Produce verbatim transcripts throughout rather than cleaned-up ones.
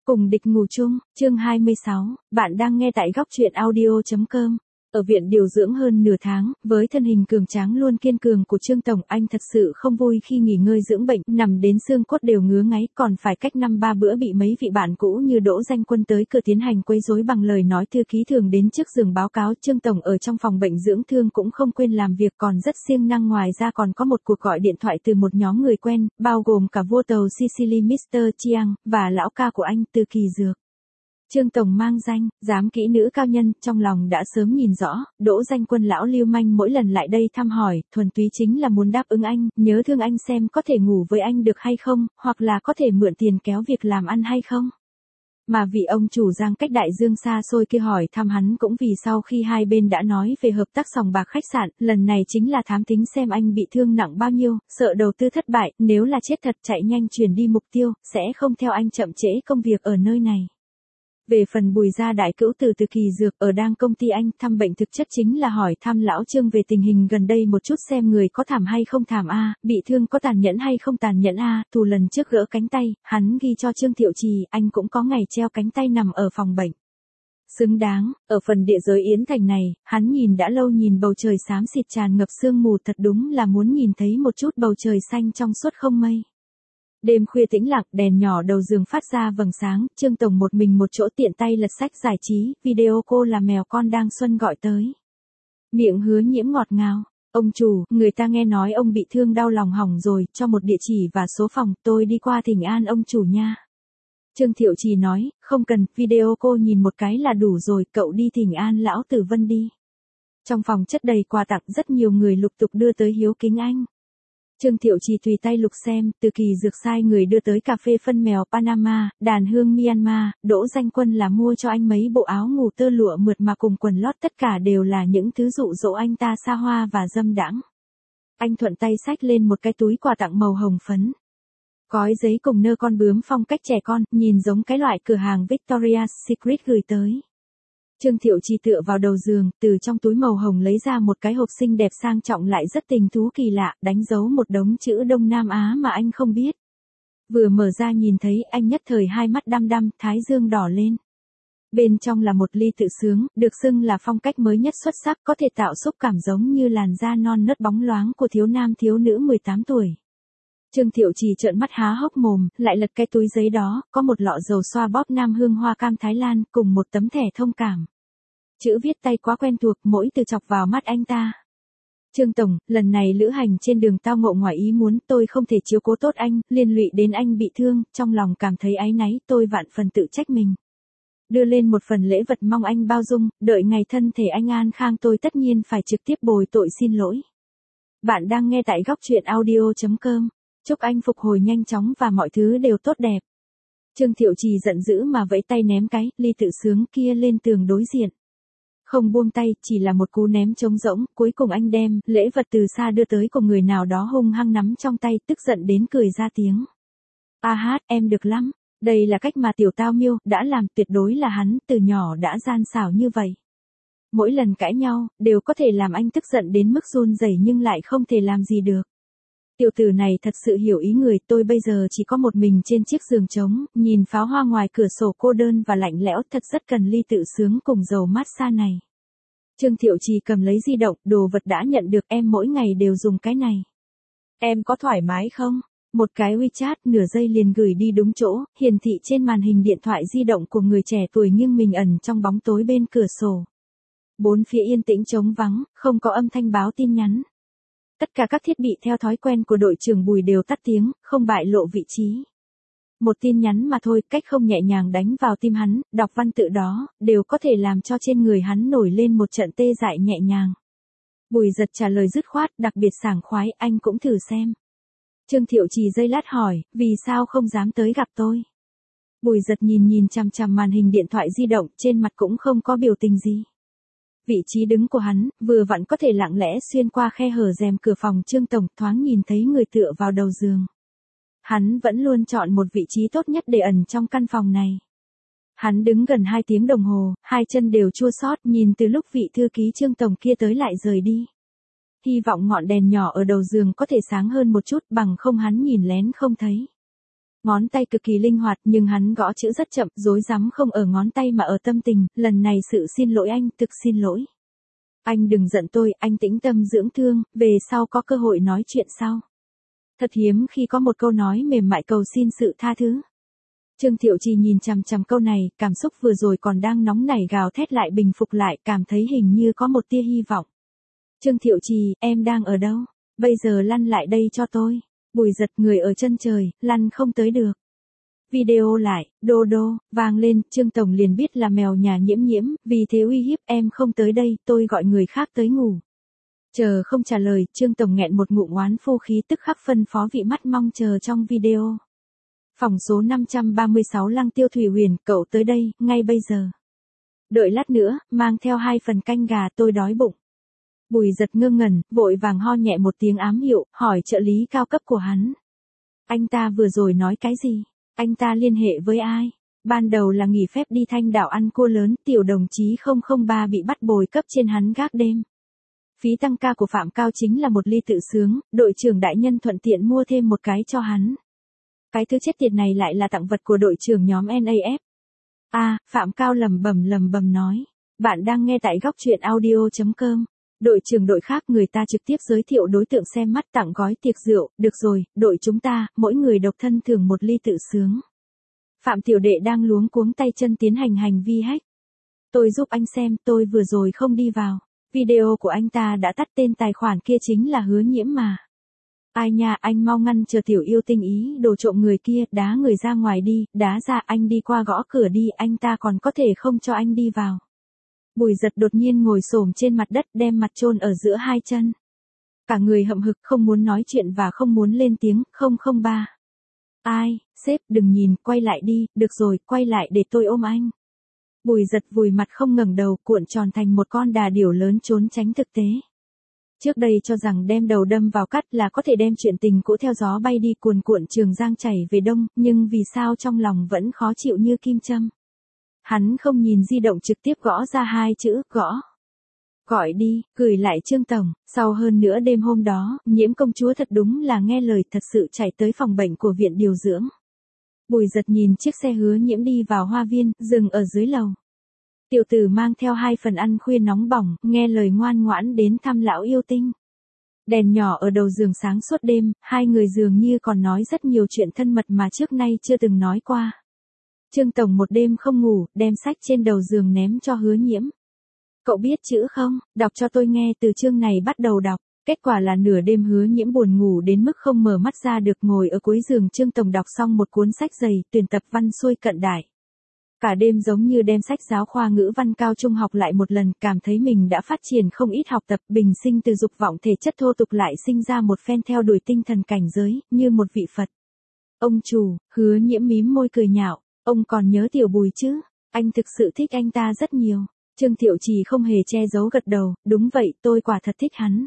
Cùng địch ngủ chung, chương hai mươi sáu, bạn đang nghe tại góc truyện audio chấm com. Ở viện điều dưỡng hơn nửa tháng, với thân hình cường tráng luôn kiên cường của Trương Tổng, anh thật sự không vui khi nghỉ ngơi dưỡng bệnh, nằm đến xương cốt đều ngứa ngáy, còn phải cách năm ba bữa bị mấy vị bạn cũ như Đỗ Danh Quân tới cửa tiến hành quấy rối bằng lời nói. Thư ký thường đến trước giường báo cáo Trương Tổng ở trong phòng bệnh dưỡng thương cũng không quên làm việc, còn rất siêng năng. Ngoài ra còn có một cuộc gọi điện thoại từ một nhóm người quen, bao gồm cả vua tàu Sicily Mister Chiang, và lão ca của anh Từ Kỳ Dược. Trương Tổng mang danh, giám kỹ nữ cao nhân, trong lòng đã sớm nhìn rõ, Đỗ Danh Quân lão lưu manh mỗi lần lại đây thăm hỏi, thuần túy chính là muốn đáp ứng anh, nhớ thương anh xem có thể ngủ với anh được hay không, hoặc là có thể mượn tiền kéo việc làm ăn hay không. Mà vị ông chủ Giang cách đại dương xa xôi kia hỏi thăm hắn cũng vì sau khi hai bên đã nói về hợp tác sòng bạc khách sạn, lần này chính là thám tính xem anh bị thương nặng bao nhiêu, sợ đầu tư thất bại, nếu là chết thật chạy nhanh chuyển đi mục tiêu, sẽ không theo anh chậm trễ công việc ở nơi này. Về phần Bùi gia đại cữu từ Từ Kỳ Dược ở đang công ty anh thăm bệnh thực chất chính là hỏi thăm lão Trương về tình hình gần đây một chút, xem người có thảm hay không thảm a, bị thương có tàn nhẫn hay không tàn nhẫn a. Thù lần trước gỡ cánh tay, hắn ghi cho Trương Thiệu Trì, anh cũng có ngày treo cánh tay nằm ở phòng bệnh. Xứng đáng, ở phần địa giới Yến Thành này, hắn nhìn đã lâu, nhìn bầu trời xám xịt tràn ngập sương mù, thật đúng là muốn nhìn thấy một chút bầu trời xanh trong suốt không mây. Đêm khuya tĩnh lặng, đèn nhỏ đầu giường phát ra vầng sáng, Trương Tổng một mình một chỗ tiện tay lật sách giải trí, video cô là mèo con đang xuân gọi tới. Miệng hứa nhiễm ngọt ngào, ông chủ, người ta nghe nói ông bị thương đau lòng hỏng rồi, cho một địa chỉ và số phòng, tôi đi qua thỉnh an ông chủ nha. Trương Thiệu Trì nói, không cần, video cô nhìn một cái là đủ rồi, cậu đi thỉnh an lão Tử Vân đi. Trong phòng chất đầy quà tặng, rất nhiều người lục tục đưa tới hiếu kính anh. Trương Thiệu Trì tùy tay lục xem, Từ Kỳ Dược sai người đưa tới cà phê phân mèo Panama, đàn hương Myanmar, Đỗ Danh Quân là mua cho anh mấy bộ áo ngủ tơ lụa mượt mà cùng quần lót, tất cả đều là những thứ dụ dỗ anh ta xa hoa và dâm đãng. Anh thuận tay xách lên một cái túi quà tặng màu hồng phấn. Cói giấy cùng nơ con bướm phong cách trẻ con, nhìn giống cái loại cửa hàng Victoria's Secret gửi tới. Trương Thiệu Trì tựa vào đầu giường, từ trong túi màu hồng lấy ra một cái hộp xinh đẹp sang trọng lại rất tình thú kỳ lạ, đánh dấu một đống chữ Đông Nam Á mà anh không biết. Vừa mở ra nhìn thấy, anh nhất thời hai mắt đăm đăm, thái dương đỏ lên. Bên trong là một ly tự sướng, được xưng là phong cách mới nhất xuất sắc, có thể tạo xúc cảm giống như làn da non nớt bóng loáng của thiếu nam thiếu nữ mười tám tuổi. Trương Thiệu Trì trợn mắt há hốc mồm, lại lật cái túi giấy đó, có một lọ dầu xoa bóp Nam Hương Hoa Cam Thái Lan, cùng một tấm thẻ thông cảm. Chữ viết tay quá quen thuộc, mỗi từ chọc vào mắt anh ta. Trương Tổng, lần này lữ hành trên đường tao ngộ ngoài ý muốn, tôi không thể chiếu cố tốt anh, liên lụy đến anh bị thương, trong lòng cảm thấy áy náy, tôi vạn phần tự trách mình. Đưa lên một phần lễ vật mong anh bao dung, đợi ngày thân thể anh an khang tôi tất nhiên phải trực tiếp bồi tội xin lỗi. Bạn đang nghe tại góc truyện audio chấm com. Chúc anh phục hồi nhanh chóng và mọi thứ đều tốt đẹp. Trương Thiệu Trì giận dữ mà vẫy tay ném cái ly tự sướng kia lên tường đối diện. Không buông tay, chỉ là một cú ném trống rỗng, cuối cùng anh đem lễ vật từ xa đưa tới cùng người nào đó hung hăng nắm trong tay, tức giận đến cười ra tiếng. A hát, em được lắm, đây là cách mà tiểu tao miêu đã làm, tuyệt đối là hắn từ nhỏ đã gian xảo như vậy. Mỗi lần cãi nhau, đều có thể làm anh tức giận đến mức run rẩy nhưng lại không thể làm gì được. Tiểu tử này thật sự hiểu ý người, tôi bây giờ chỉ có một mình trên chiếc giường trống, nhìn pháo hoa ngoài cửa sổ cô đơn và lạnh lẽo, thật rất cần ly tự sướng cùng dầu massage này. Trương Thiệu Trì cầm lấy di động, đồ vật đã nhận được, em mỗi ngày đều dùng cái này. Em có thoải mái không? Một cái WeChat nửa giây liền gửi đi đúng chỗ, hiển thị trên màn hình điện thoại di động của người trẻ tuổi nghiêng mình ẩn trong bóng tối bên cửa sổ. Bốn phía yên tĩnh trống vắng, không có âm thanh báo tin nhắn. Tất cả các thiết bị theo thói quen của đội trưởng Bùi đều tắt tiếng, không bại lộ vị trí. Một tin nhắn mà thôi, cách không nhẹ nhàng đánh vào tim hắn, đọc văn tự đó, đều có thể làm cho trên người hắn nổi lên một trận tê dại nhẹ nhàng. Bùi Giật trả lời dứt khoát, đặc biệt sảng khoái, anh cũng thử xem. Trương Thiệu Trì giây lát hỏi, vì sao không dám tới gặp tôi? Bùi Giật nhìn nhìn chằm chằm màn hình điện thoại di động, trên mặt cũng không có biểu tình gì. Vị trí đứng của hắn, vừa vặn có thể lặng lẽ xuyên qua khe hở rèm cửa phòng Trương Tổng, thoáng nhìn thấy người tựa vào đầu giường. Hắn vẫn luôn chọn một vị trí tốt nhất để ẩn trong căn phòng này. Hắn đứng gần hai tiếng đồng hồ, hai chân đều chua xót, nhìn từ lúc vị thư ký Trương Tổng kia tới lại rời đi. Hy vọng ngọn đèn nhỏ ở đầu giường có thể sáng hơn một chút, bằng không hắn nhìn lén không thấy. Ngón tay cực kỳ linh hoạt nhưng hắn gõ chữ rất chậm, rối rắm không ở ngón tay mà ở tâm tình, lần này sự xin lỗi anh, thực xin lỗi. Anh đừng giận tôi, anh tĩnh tâm dưỡng thương, về sau có cơ hội nói chuyện sau. Thật hiếm khi có một câu nói mềm mại cầu xin sự tha thứ. Trương Thiệu Trì nhìn chằm chằm câu này, cảm xúc vừa rồi còn đang nóng nảy gào thét lại bình phục lại, cảm thấy hình như có một tia hy vọng. Trương Thiệu Trì, em đang ở đâu? Bây giờ lăn lại đây cho tôi. Bùi Giật, người ở chân trời, lăn không tới được. Video lại, đô đô, vang lên, Trương Tổng liền biết là mèo nhà Nhiễm Nhiễm, vì thế uy hiếp em không tới đây, tôi gọi người khác tới ngủ. Chờ không trả lời, Trương Tổng nghẹn một ngụm oán phu khí tức khắc phân phó vị mắt mong chờ trong video. Phòng số năm trăm ba mươi sáu Lăng Tiêu Thủy Huyền, cậu tới đây, ngay bây giờ. Đợi lát nữa, mang theo hai phần canh gà, tôi đói bụng. Bùi Giật ngơ ngẩn, vội vàng ho nhẹ một tiếng ám hiệu, hỏi trợ lý cao cấp của hắn. Anh ta vừa rồi nói cái gì? Anh ta liên hệ với ai? Ban đầu là nghỉ phép đi Thanh Đảo ăn cua lớn, tiểu đồng chí không không ba bị bắt bồi cấp trên hắn gác đêm. Phí tăng ca của Phạm Cao chính là một ly tự sướng, đội trưởng đại nhân thuận tiện mua thêm một cái cho hắn. Cái thứ chết tiệt này lại là tặng vật của đội trưởng nhóm en a ép. À, Phạm Cao lầm bầm lầm bầm nói. Bạn đang nghe tại góc truyện audio chấm com. Đội trưởng đội khác người ta trực tiếp giới thiệu đối tượng xem mắt tặng gói tiệc rượu, được rồi, đội chúng ta, mỗi người độc thân thưởng một ly tự sướng. Phạm Tiểu Đệ đang luống cuống tay chân tiến hành hành vi hack. Tôi giúp anh xem, tôi vừa rồi không đi vào. Video của anh ta đã tắt, tên tài khoản kia chính là Hứa Nhiễm mà. Ai nha, anh mau ngăn chờ tiểu yêu tinh ý đồ trộm người kia, đá người ra ngoài đi, đá ra, anh đi qua gõ cửa đi, anh ta còn có thể không cho anh đi vào. Bùi Giật đột nhiên ngồi xổm trên mặt đất, đem mặt chôn ở giữa hai chân. Cả người hậm hực, không muốn nói chuyện và không muốn lên tiếng. Không không ba. Ai, sếp, đừng nhìn, quay lại đi, được rồi, quay lại để tôi ôm anh. Bùi Giật vùi mặt không ngẩng đầu, cuộn tròn thành một con đà điểu lớn trốn tránh thực tế. Trước đây cho rằng đem đầu đâm vào cắt là có thể đem chuyện tình cũ theo gió bay đi, cuồn cuộn Trường Giang chảy về đông, nhưng vì sao trong lòng vẫn khó chịu như kim châm. Hắn không nhìn di động, trực tiếp gõ ra hai chữ, gõ. Gọi đi, gửi lại Trương Tổng. Sau hơn nửa đêm hôm đó, Nhiễm công chúa thật đúng là nghe lời, thật sự chạy tới phòng bệnh của viện điều dưỡng. Bùi Giật nhìn chiếc xe Hứa Nhiễm đi vào hoa viên, dừng ở dưới lầu. Tiểu tử mang theo hai phần ăn khuya nóng bỏng, nghe lời ngoan ngoãn đến thăm lão yêu tinh. Đèn nhỏ ở đầu giường sáng suốt đêm, hai người dường như còn nói rất nhiều chuyện thân mật mà trước nay chưa từng nói qua. Trương Tổng một đêm không ngủ, đem sách trên đầu giường ném cho Hứa Nhiễm. Cậu biết chữ không? Đọc cho tôi nghe, từ chương này bắt đầu đọc. Kết quả là nửa đêm Hứa Nhiễm buồn ngủ đến mức không mở mắt ra được, ngồi ở cuối giường Trương Tổng đọc xong một cuốn sách dày, tuyển tập văn xuôi cận đại. Cả đêm giống như đem sách giáo khoa ngữ văn cao trung học lại một lần, cảm thấy mình đã phát triển không ít học tập, bình sinh từ dục vọng thể chất thô tục lại sinh ra một phen theo đuổi tinh thần cảnh giới, như một vị Phật. Ông chủ, Hứa Nhiễm mím môi cười nhạo, ông còn nhớ Tiểu Bùi chứ? Anh thực sự thích anh ta rất nhiều. Trương Thiệu Trì không hề che giấu gật đầu, đúng vậy, tôi quả thật thích hắn.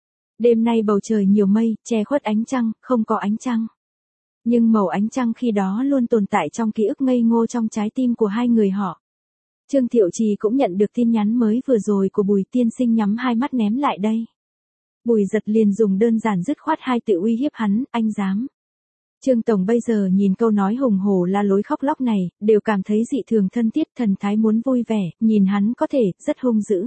Đêm nay bầu trời nhiều mây, che khuất ánh trăng, không có ánh trăng. Nhưng màu ánh trăng khi đó luôn tồn tại trong ký ức ngây ngô trong trái tim của hai người họ. Trương Thiệu Trì cũng nhận được tin nhắn mới vừa rồi của Bùi tiên sinh, nhắm hai mắt ném lại đây. Bùi Giật liền dùng đơn giản dứt khoát hai tự uy hiếp hắn, anh dám. Trương Tổng bây giờ nhìn câu nói hùng hổ la lối khóc lóc này, đều cảm thấy dị thường thân thiết, thần thái muốn vui vẻ, nhìn hắn có thể, rất hung dữ.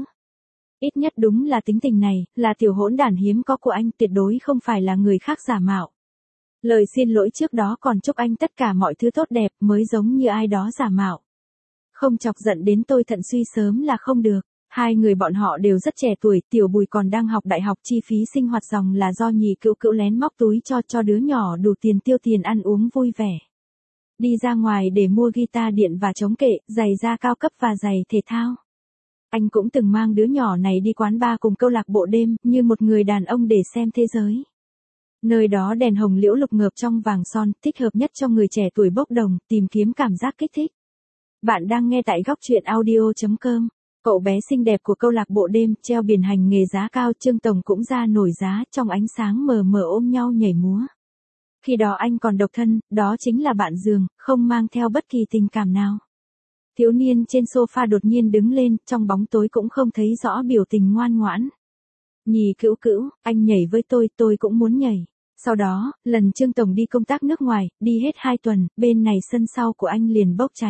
Ít nhất đúng là tính tình này, là tiểu hỗn đản hiếm có của anh, tuyệt đối không phải là người khác giả mạo. Lời xin lỗi trước đó còn chúc anh tất cả mọi thứ tốt đẹp, mới giống như ai đó giả mạo. Không chọc giận đến tôi thận suy sớm là không được. Hai người bọn họ đều rất trẻ tuổi, Tiểu Bùi còn đang học đại học, chi phí sinh hoạt dòng là do Nhì Cữu Cữu lén móc túi cho cho đứa nhỏ đủ tiền tiêu tiền ăn uống vui vẻ. Đi ra ngoài để mua guitar điện và chống kệ, giày da cao cấp và giày thể thao. Anh cũng từng mang đứa nhỏ này đi quán bar cùng câu lạc bộ đêm, như một người đàn ông để xem thế giới. Nơi đó đèn hồng liễu lục ngợp trong vàng son, thích hợp nhất cho người trẻ tuổi bốc đồng, tìm kiếm cảm giác kích thích. Bạn đang nghe tại góc truyện audio chấm com. Cậu bé xinh đẹp của câu lạc bộ đêm, treo biển hành nghề giá cao, Trương Tổng cũng ra nổi giá, trong ánh sáng mờ mờ ôm nhau nhảy múa. Khi đó anh còn độc thân, đó chính là bạn giường, không mang theo bất kỳ tình cảm nào. Thiếu niên trên sofa đột nhiên đứng lên, trong bóng tối cũng không thấy rõ biểu tình ngoan ngoãn. Nhì Cữu Cữu, anh nhảy với tôi, tôi cũng muốn nhảy. Sau đó, lần Trương Tổng đi công tác nước ngoài, đi hết hai tuần, bên này sân sau của anh liền bốc cháy.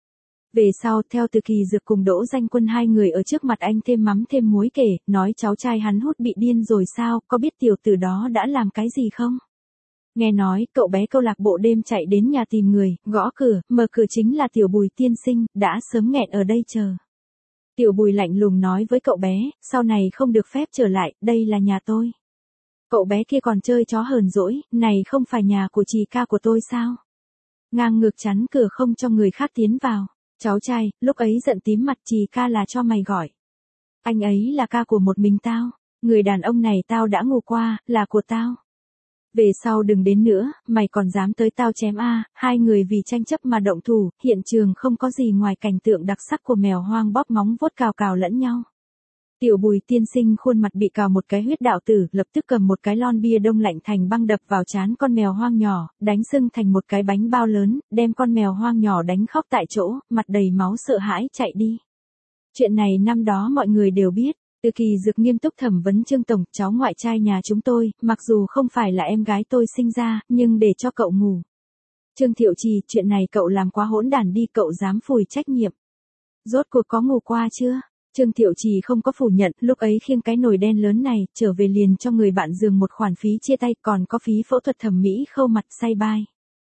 Về sau, theo Từ Kỳ Dược cùng Đỗ Danh Quân hai người ở trước mặt anh thêm mắm thêm muối kể, nói cháu trai hắn hút bị điên rồi sao, có biết tiểu tử đó đã làm cái gì không? Nghe nói, cậu bé câu lạc bộ đêm chạy đến nhà tìm người, gõ cửa, mở cửa chính là Tiểu Bùi tiên sinh, đã sớm nghẹn ở đây chờ. Tiểu Bùi lạnh lùng nói với cậu bé, sau này không được phép trở lại, đây là nhà tôi. Cậu bé kia còn chơi chó hờn dỗi, này không phải nhà của Trì ca của tôi sao? Ngang ngược chắn cửa không cho người khác tiến vào. Cháu trai, lúc ấy giận tím mặt, Trì ca là cho mày gọi. Anh ấy là ca của một mình tao, người đàn ông này tao đã ngủ qua, là của tao. Về sau đừng đến nữa, mày còn dám tới tao chém a. Hai người vì tranh chấp mà động thủ, hiện trường không có gì ngoài cảnh tượng đặc sắc của mèo hoang bóp móng vuốt cào cào lẫn nhau. Tiểu Bùi tiên sinh khuôn mặt bị cào một cái huyết đạo tử, lập tức cầm một cái lon bia đông lạnh thành băng đập vào trán con mèo hoang nhỏ, đánh sưng thành một cái bánh bao lớn, đem con mèo hoang nhỏ đánh khóc tại chỗ, mặt đầy máu sợ hãi chạy đi. Chuyện này năm đó mọi người đều biết. Từ Kỳ Dược nghiêm túc thẩm vấn Trương Tổng, cháu ngoại trai nhà chúng tôi, mặc dù không phải là em gái tôi sinh ra, nhưng để cho cậu ngủ. Trương Thiệu Trì, chuyện này cậu làm quá hỗn đản đi, cậu dám phủi trách nhiệm. Rốt cuộc có ngủ qua chưa? Trương Thiệu Trì không có phủ nhận, lúc ấy khiêng cái nồi đen lớn này, trở về liền cho người bạn giường một khoản phí chia tay, còn có phí phẫu thuật thẩm mỹ khâu mặt say bai.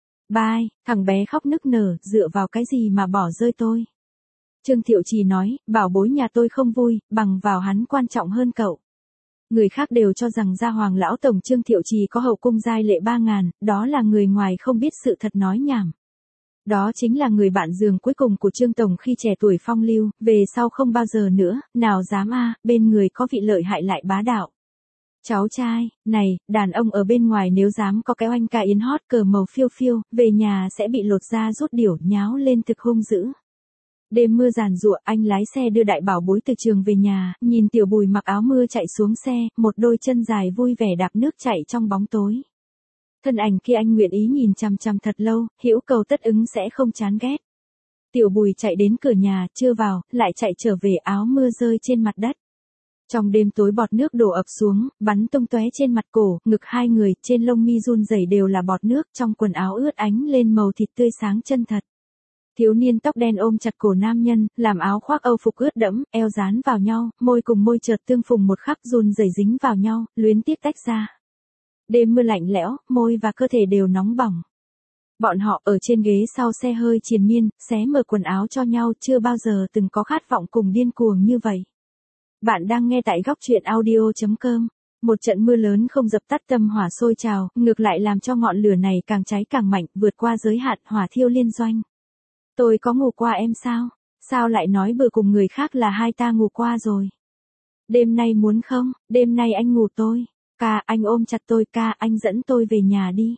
Bai, thằng bé khóc nức nở, dựa vào cái gì mà bỏ rơi tôi? Trương Thiệu Trì nói, bảo bối nhà tôi không vui, bằng vào hắn quan trọng hơn cậu. Người khác đều cho rằng gia hoàng lão tổng Trương Thiệu Trì có hậu cung giai lệ ba ngàn, đó là người ngoài không biết sự thật nói nhảm. Đó chính là người bạn giường cuối cùng của Trương Tổng khi trẻ tuổi phong lưu, về sau không bao giờ nữa, nào dám a, bên người có vị lợi hại lại bá đạo. Cháu trai, này, đàn ông ở bên ngoài nếu dám có cái oanh ca yến hót cờ màu phiêu phiêu, về nhà sẽ bị lột da rút điểu nháo lên thực hung dữ. Đêm mưa giàn giụa, anh lái xe đưa đại bảo bối từ trường về nhà, nhìn Tiểu Bùi mặc áo mưa chạy xuống xe, một đôi chân dài vui vẻ đạp nước chạy trong bóng tối. Thân ảnh kia anh nguyện ý nhìn chằm chằm thật lâu, hữu cầu tất ứng sẽ không chán ghét. Tiểu Bùi chạy đến cửa nhà, chưa vào, lại chạy trở về, áo mưa rơi trên mặt đất. Trong đêm tối bọt nước đổ ập xuống, bắn tung tóe trên mặt cổ, ngực hai người, trên lông mi run rẩy đều là bọt nước, trong quần áo ướt ánh lên màu thịt tươi sáng chân thật. Thiếu niên tóc đen ôm chặt cổ nam nhân, làm áo khoác âu phục ướt đẫm, eo dán vào nhau, môi cùng môi chợt tương phùng một khắc run rẩy dính vào nhau, luyến tiếc tách ra. Đêm mưa lạnh lẽo, môi và cơ thể đều nóng bỏng. Bọn họ ở trên ghế sau xe hơi triền miên, xé mở quần áo cho nhau, chưa bao giờ từng có khát vọng cùng điên cuồng như vậy. Bạn đang nghe tại góc truyện audio chấm com. Một trận mưa lớn không dập tắt tâm hỏa sôi trào, ngược lại làm cho ngọn lửa này càng cháy càng mạnh, vượt qua giới hạn, hỏa thiêu liên doanh. Tôi có ngủ qua em sao? Sao lại nói bừa cùng người khác là hai ta ngủ qua rồi? Đêm nay muốn không? Đêm nay anh ngủ tôi. Ca, anh ôm chặt tôi, ca, anh dẫn tôi về nhà đi.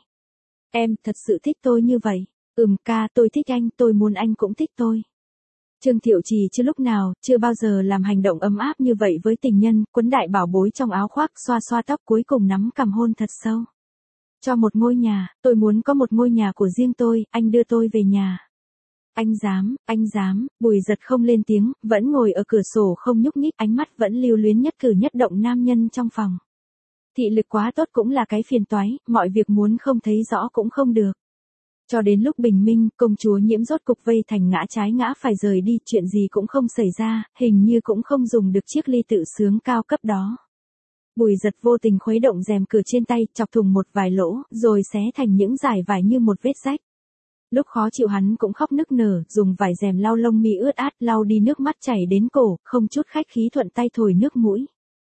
Em thật sự thích tôi như vậy. Ừm ca, tôi thích anh, tôi muốn anh cũng thích tôi. Trương Thiệu Trì chưa lúc nào, chưa bao giờ làm hành động ấm áp như vậy với tình nhân, quấn đại bảo bối trong áo khoác, xoa xoa tóc, cuối cùng nắm cằm hôn thật sâu. Cho một ngôi nhà, tôi muốn có một ngôi nhà của riêng tôi, anh đưa tôi về nhà. Anh dám, anh dám, Bùi Giật không lên tiếng, vẫn ngồi ở cửa sổ không nhúc nhích, ánh mắt vẫn lưu luyến nhất cử nhất động nam nhân trong phòng. Thị lực quá tốt cũng là cái phiền toái, mọi việc muốn không thấy rõ cũng không được. Cho đến lúc bình minh, công chúa Nhiễm rốt cục vây thành ngã trái ngã phải rời đi, chuyện gì cũng không xảy ra, hình như cũng không dùng được chiếc ly tự sướng cao cấp đó. Bùi Giật vô tình khuấy động rèm cửa trên tay, chọc thùng một vài lỗ, rồi xé thành những dải vải như một vết rách. Lúc khó chịu hắn cũng khóc nức nở, dùng vải rèm lau lông mi ướt át, lau đi nước mắt chảy đến cổ, không chút khách khí thuận tay thổi nước mũi.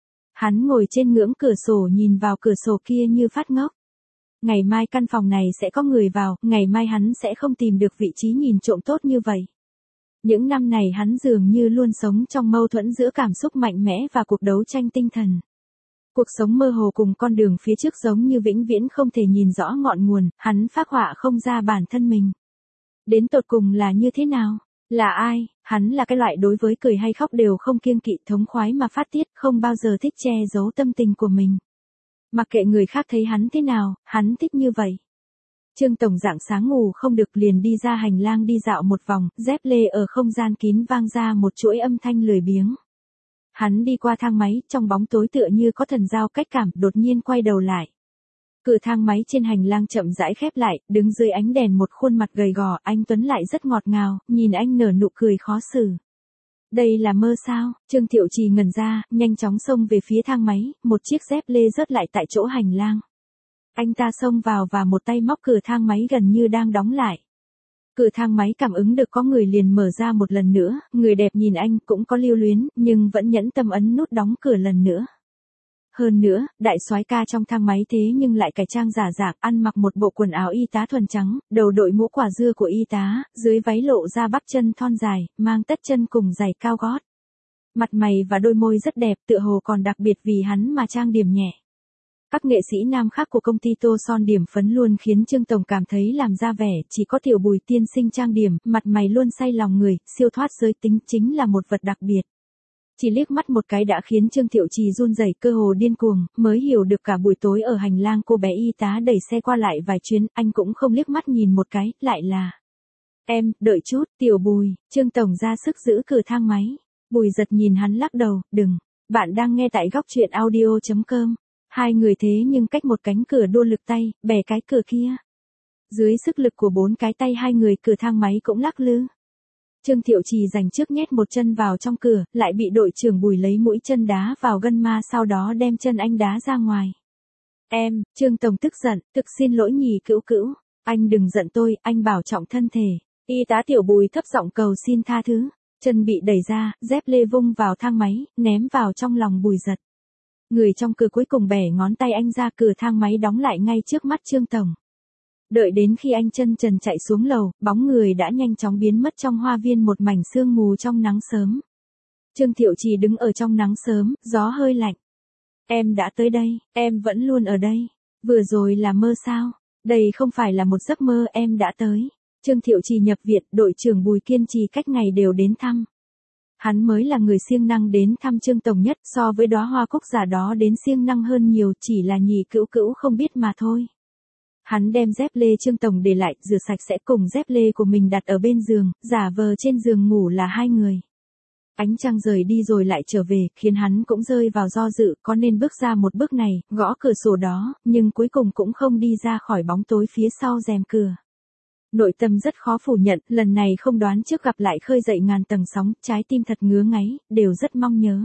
Hắn ngồi trên ngưỡng cửa sổ nhìn vào cửa sổ kia như phát ngốc. Ngày mai căn phòng này sẽ có người vào, ngày mai hắn sẽ không tìm được vị trí nhìn trộm tốt như vậy. Những năm này hắn dường như luôn sống trong mâu thuẫn giữa cảm xúc mạnh mẽ và cuộc đấu tranh tinh thần. Cuộc sống mơ hồ cùng con đường phía trước giống như vĩnh viễn không thể nhìn rõ ngọn nguồn, hắn phác họa không ra bản thân mình. Đến tột cùng là như thế nào? Là ai? Hắn là cái loại đối với cười hay khóc đều không kiêng kỵ, thống khoái mà phát tiết, không bao giờ thích che giấu tâm tình của mình. Mặc kệ người khác thấy hắn thế nào, hắn thích như vậy. Trương Tổng rạng sáng ngủ không được liền đi ra hành lang đi dạo một vòng, dép lê ở không gian kín vang ra một chuỗi âm thanh lười biếng. Hắn đi qua thang máy, trong bóng tối tựa như có thần giao cách cảm, đột nhiên quay đầu lại. Cửa thang máy trên hành lang chậm rãi khép lại, đứng dưới ánh đèn một khuôn mặt gầy gò, anh Tuấn lại rất ngọt ngào, nhìn anh nở nụ cười khó xử. Đây là mơ sao? Trương Thiệu Trì ngẩn ra, nhanh chóng xông về phía thang máy, một chiếc dép lê rớt lại tại chỗ hành lang. Anh ta xông vào và một tay móc cửa thang máy gần như đang đóng lại. Cửa thang máy cảm ứng được có người liền mở ra một lần nữa, người đẹp nhìn anh cũng có lưu luyến, nhưng vẫn nhẫn tâm ấn nút đóng cửa lần nữa. Hơn nữa, đại soái ca trong thang máy thế nhưng lại cải trang giả dạng, ăn mặc một bộ quần áo y tá thuần trắng, đầu đội mũ quả dưa của y tá, dưới váy lộ ra bắp chân thon dài, mang tất chân cùng giày cao gót. Mặt mày và đôi môi rất đẹp, tựa hồ còn đặc biệt vì hắn mà trang điểm nhẹ. Các nghệ sĩ nam khác của công ty tô son điểm phấn luôn khiến Trương Tổng cảm thấy làm ra vẻ, chỉ có Tiểu Bùi tiên sinh trang điểm, mặt mày luôn say lòng người, siêu thoát giới tính chính là một vật đặc biệt. Chỉ liếc mắt một cái đã khiến Trương Thiệu Trì run rẩy cơ hồ điên cuồng, mới hiểu được cả buổi tối ở hành lang cô bé y tá đẩy xe qua lại vài chuyến, anh cũng không liếc mắt nhìn một cái, lại là. Em, đợi chút, Tiểu Bùi, Trương Tổng ra sức giữ cửa thang máy. Bùi giật nhìn hắn lắc đầu, đừng, bạn đang nghe tại góc truyện audio chấm com. Hai người thế nhưng cách một cánh cửa đua lực tay, bẻ cái cửa kia. Dưới sức lực của bốn cái tay hai người cửa thang máy cũng lắc lư. Trương Thiệu Trì giành trước nhét một chân vào trong cửa, lại bị đội trưởng Bùi lấy mũi chân đá vào gân ma sau đó đem chân anh đá ra ngoài. Em, Trương Tổng tức giận, thực xin lỗi nhì cữu cữu, anh đừng giận tôi, anh bảo trọng thân thể. Y tá Tiểu Bùi thấp giọng cầu xin tha thứ, chân bị đẩy ra, dép lê vung vào thang máy, ném vào trong lòng Bùi giật. Người trong cửa cuối cùng bẻ ngón tay anh ra, cửa thang máy đóng lại ngay trước mắt Trương Tổng. Đợi đến khi anh chân trần chạy xuống lầu, bóng người đã nhanh chóng biến mất trong hoa viên một mảnh sương mù trong nắng sớm. Trương Thiệu Trì đứng ở trong nắng sớm, gió hơi lạnh. Em đã tới đây, em vẫn luôn ở đây. Vừa rồi là mơ sao? Đây không phải là một giấc mơ, em đã tới. Trương Thiệu Trì nhập viện, đội trưởng Bùi kiên trì cách ngày đều đến thăm. Hắn mới là người siêng năng đến thăm Trương Tổng nhất, so với đóa hoa cúc giả đó đến siêng năng hơn nhiều, chỉ là nhì cữu cữu không biết mà thôi. Hắn đem dép lê Trương Tổng để lại, rửa sạch sẽ cùng dép lê của mình đặt ở bên giường, giả vờ trên giường ngủ là hai người. Ánh trăng rời đi rồi lại trở về, khiến hắn cũng rơi vào do dự, có nên bước ra một bước này, gõ cửa sổ đó, nhưng cuối cùng cũng không đi ra khỏi bóng tối phía sau rèm cửa. Nội tâm rất khó phủ nhận, lần này không đoán trước gặp lại khơi dậy ngàn tầng sóng, trái tim thật ngứa ngáy, đều rất mong nhớ.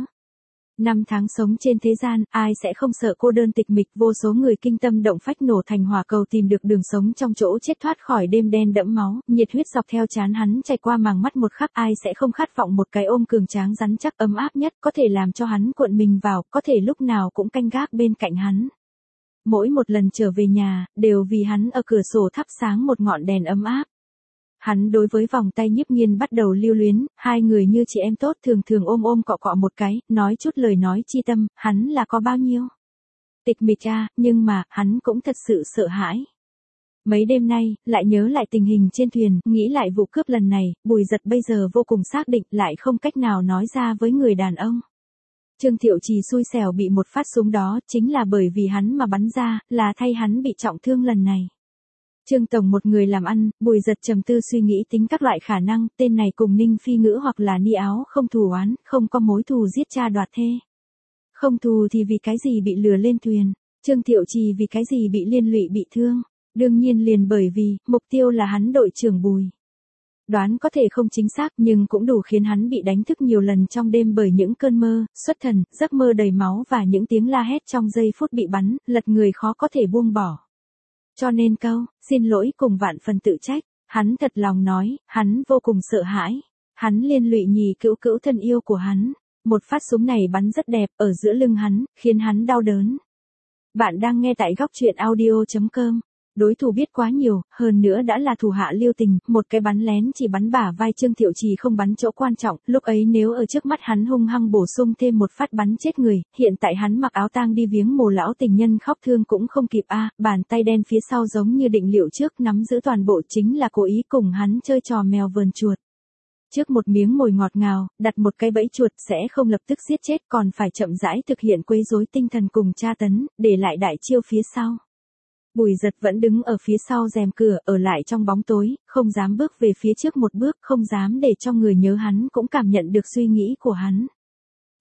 Năm tháng sống trên thế gian, ai sẽ không sợ cô đơn tịch mịch, vô số người kinh tâm động phách nổ thành hỏa cầu tìm được đường sống trong chỗ chết, thoát khỏi đêm đen đẫm máu, nhiệt huyết dọc theo trán hắn chảy qua màng mắt một khắc, ai sẽ không khát vọng một cái ôm cường tráng rắn chắc ấm áp nhất, có thể làm cho hắn cuộn mình vào, có thể lúc nào cũng canh gác bên cạnh hắn. Mỗi một lần trở về nhà, đều vì hắn ở cửa sổ thắp sáng một ngọn đèn ấm áp. Hắn đối với vòng tay nhiếp nghiên bắt đầu lưu luyến, hai người như chị em tốt thường thường ôm ôm cọ cọ một cái, nói chút lời nói chi tâm, hắn là có bao nhiêu. Tịch mịch à, nhưng mà, hắn cũng thật sự sợ hãi. Mấy đêm nay, lại nhớ lại tình hình trên thuyền, nghĩ lại vụ cướp lần này, Bùi giật bây giờ vô cùng xác định lại không cách nào nói ra với người đàn ông. Trương Thiệu Trì xui xẻo bị một phát súng đó, chính là bởi vì hắn mà bắn ra, là thay hắn bị trọng thương lần này. Trương Tổng một người làm ăn, Bùi giật trầm tư suy nghĩ tính các loại khả năng, tên này cùng Ninh Phi Ngữ hoặc là Ni Áo không thù oán, không có mối thù giết cha đoạt thê. Không thù thì vì cái gì bị lừa lên thuyền, Trương Thiệu Trì vì cái gì bị liên lụy bị thương, đương nhiên liền bởi vì, mục tiêu là hắn đội trưởng Bùi. Đoán có thể không chính xác nhưng cũng đủ khiến hắn bị đánh thức nhiều lần trong đêm bởi những cơn mơ, xuất thần, giấc mơ đầy máu và những tiếng la hét trong giây phút bị bắn, lật người khó có thể buông bỏ. Cho nên câu, xin lỗi cùng vạn phần tự trách, hắn thật lòng nói, hắn vô cùng sợ hãi. Hắn liên lụy nhì cữu cữu thân yêu của hắn. Một phát súng này bắn rất đẹp ở giữa lưng hắn, khiến hắn đau đớn. Bạn đang nghe tại góc truyện audio chấm com. Đối thủ biết quá nhiều, hơn nữa đã là thủ hạ lưu tình, một cái bắn lén chỉ bắn bả vai Trương Thiệu Trì không bắn chỗ quan trọng, lúc ấy nếu ở trước mắt hắn hung hăng bổ sung thêm một phát bắn chết người, hiện tại hắn mặc áo tang đi viếng mồ lão tình nhân khóc thương cũng không kịp a, à, bàn tay đen phía sau giống như định liệu trước nắm giữ toàn bộ chính là cố ý cùng hắn chơi trò mèo vờn chuột. Trước một miếng mồi ngọt ngào, đặt một cái bẫy chuột sẽ không lập tức giết chết còn phải chậm rãi thực hiện quấy rối tinh thần cùng tra tấn, để lại đại chiêu phía sau. Bùi giật vẫn đứng ở phía sau rèm cửa, ở lại trong bóng tối, không dám bước về phía trước một bước, không dám để cho người nhớ hắn cũng cảm nhận được suy nghĩ của hắn.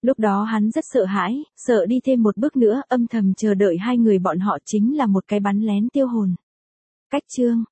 Lúc đó hắn rất sợ hãi, sợ đi thêm một bước nữa, âm thầm chờ đợi hai người bọn họ chính là một cái bắn lén tiêu hồn. Cách chương